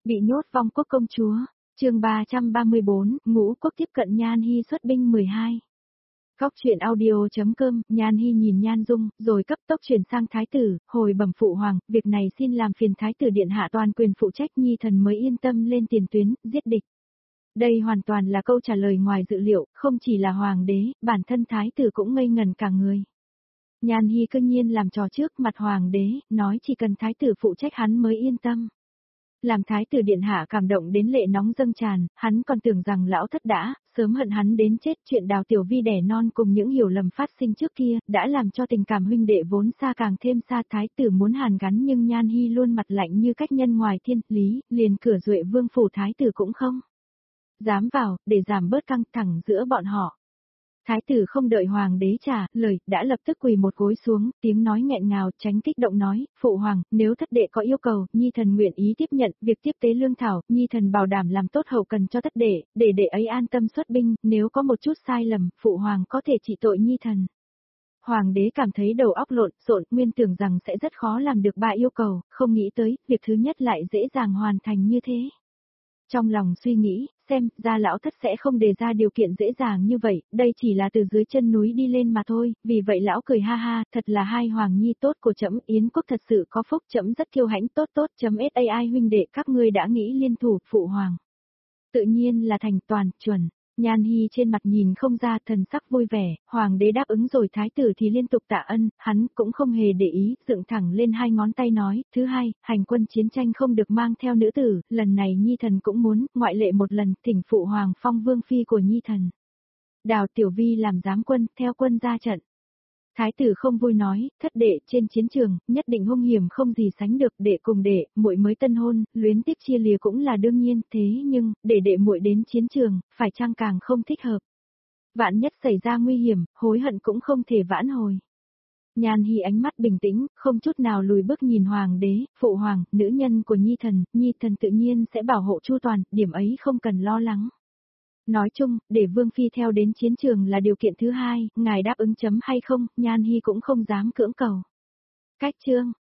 Bị nhốt vong quốc công chúa, chương 334, ngũ quốc tiếp cận Nhan Hi xuất binh 12. Góc truyện audio.com, Nhan Hi nhìn Nhan Dung, rồi cấp tốc chuyển sang thái tử, hồi bẩm phụ hoàng, việc này xin làm phiền thái tử điện hạ toàn quyền phụ trách, nhi thần mới yên tâm lên tiền tuyến, giết địch. Đây hoàn toàn là câu trả lời ngoài dự liệu, không chỉ là hoàng đế, bản thân thái tử cũng ngây ngần cả người. Nhan Hi cương nhiên làm trò trước mặt hoàng đế, nói chỉ cần thái tử phụ trách hắn mới yên tâm. Làm thái tử điện hạ cảm động đến lệ nóng dâng tràn, hắn còn tưởng rằng lão thất đã, sớm hận hắn đến chết, chuyện Đào Tiểu Vi đẻ non cùng những hiểu lầm phát sinh trước kia, đã làm cho tình cảm huynh đệ vốn xa càng thêm xa. Thái tử muốn hàn gắn nhưng Nhan Hi luôn mặt lạnh như cách nhân ngoài thiên lý, liền cửa Duệ Vương phủ thái tử cũng không dám vào, để giảm bớt căng thẳng giữa bọn họ. Thái tử không đợi hoàng đế trả lời, đã lập tức quỳ một gối xuống, tiếng nói nghẹn ngào, tránh kích động nói, phụ hoàng, nếu thất đệ có yêu cầu, nhi thần nguyện ý tiếp nhận, việc tiếp tế lương thảo, nhi thần bảo đảm làm tốt hậu cần cho thất đệ, để đệ ấy an tâm xuất binh, nếu có một chút sai lầm, phụ hoàng có thể trị tội nhi thần. Hoàng đế cảm thấy đầu óc lộn xộn, nguyên tưởng rằng sẽ rất khó làm được 3 yêu cầu, không nghĩ tới, việc thứ nhất lại dễ dàng hoàn thành như thế. Trong lòng suy nghĩ, xem ra lão thất sẽ không đề ra điều kiện dễ dàng như vậy, đây chỉ là từ dưới chân núi đi lên mà thôi, vì vậy lão cười ha ha, thật là hai hoàng nhi tốt của trẫm, Yến quốc thật sự có phúc, trẫm rất kiêu hãnh, .sai huynh đệ, các ngươi đã nghĩ liên thủ, phụ hoàng. Tự nhiên là thành toàn, chuẩn. Nhan Hi trên mặt nhìn không ra, thần sắc vui vẻ, hoàng đế đáp ứng rồi, thái tử thì liên tục tạ ân, hắn cũng không hề để ý, dựng thẳng lên 2 ngón tay nói, thứ hai, hành quân chiến tranh không được mang theo nữ tử, lần này nhi thần cũng muốn, ngoại lệ một lần, thỉnh phụ hoàng phong vương phi của nhi thần. Đào Tiểu Vi làm giám quân, theo quân ra trận. Thái tử không vui nói, thất đệ trên chiến trường, nhất định hung hiểm không gì sánh được, đệ cùng đệ, muội mới tân hôn, luyến tiếc chia lìa cũng là đương nhiên, thế nhưng, để đệ muội đến chiến trường, phải chăng càng không thích hợp. Vạn nhất xảy ra nguy hiểm, hối hận cũng không thể vãn hồi. Nhan Hi ánh mắt bình tĩnh, không chút nào lùi bước nhìn hoàng đế, phụ hoàng, nữ nhân của nhi thần tự nhiên sẽ bảo hộ chu toàn, điểm ấy không cần lo lắng. Nói chung, để Vương Phi theo đến chiến trường là điều kiện thứ hai, ngài đáp ứng chấm hay không, Nhan Hi cũng không dám cưỡng cầu. Cách chương,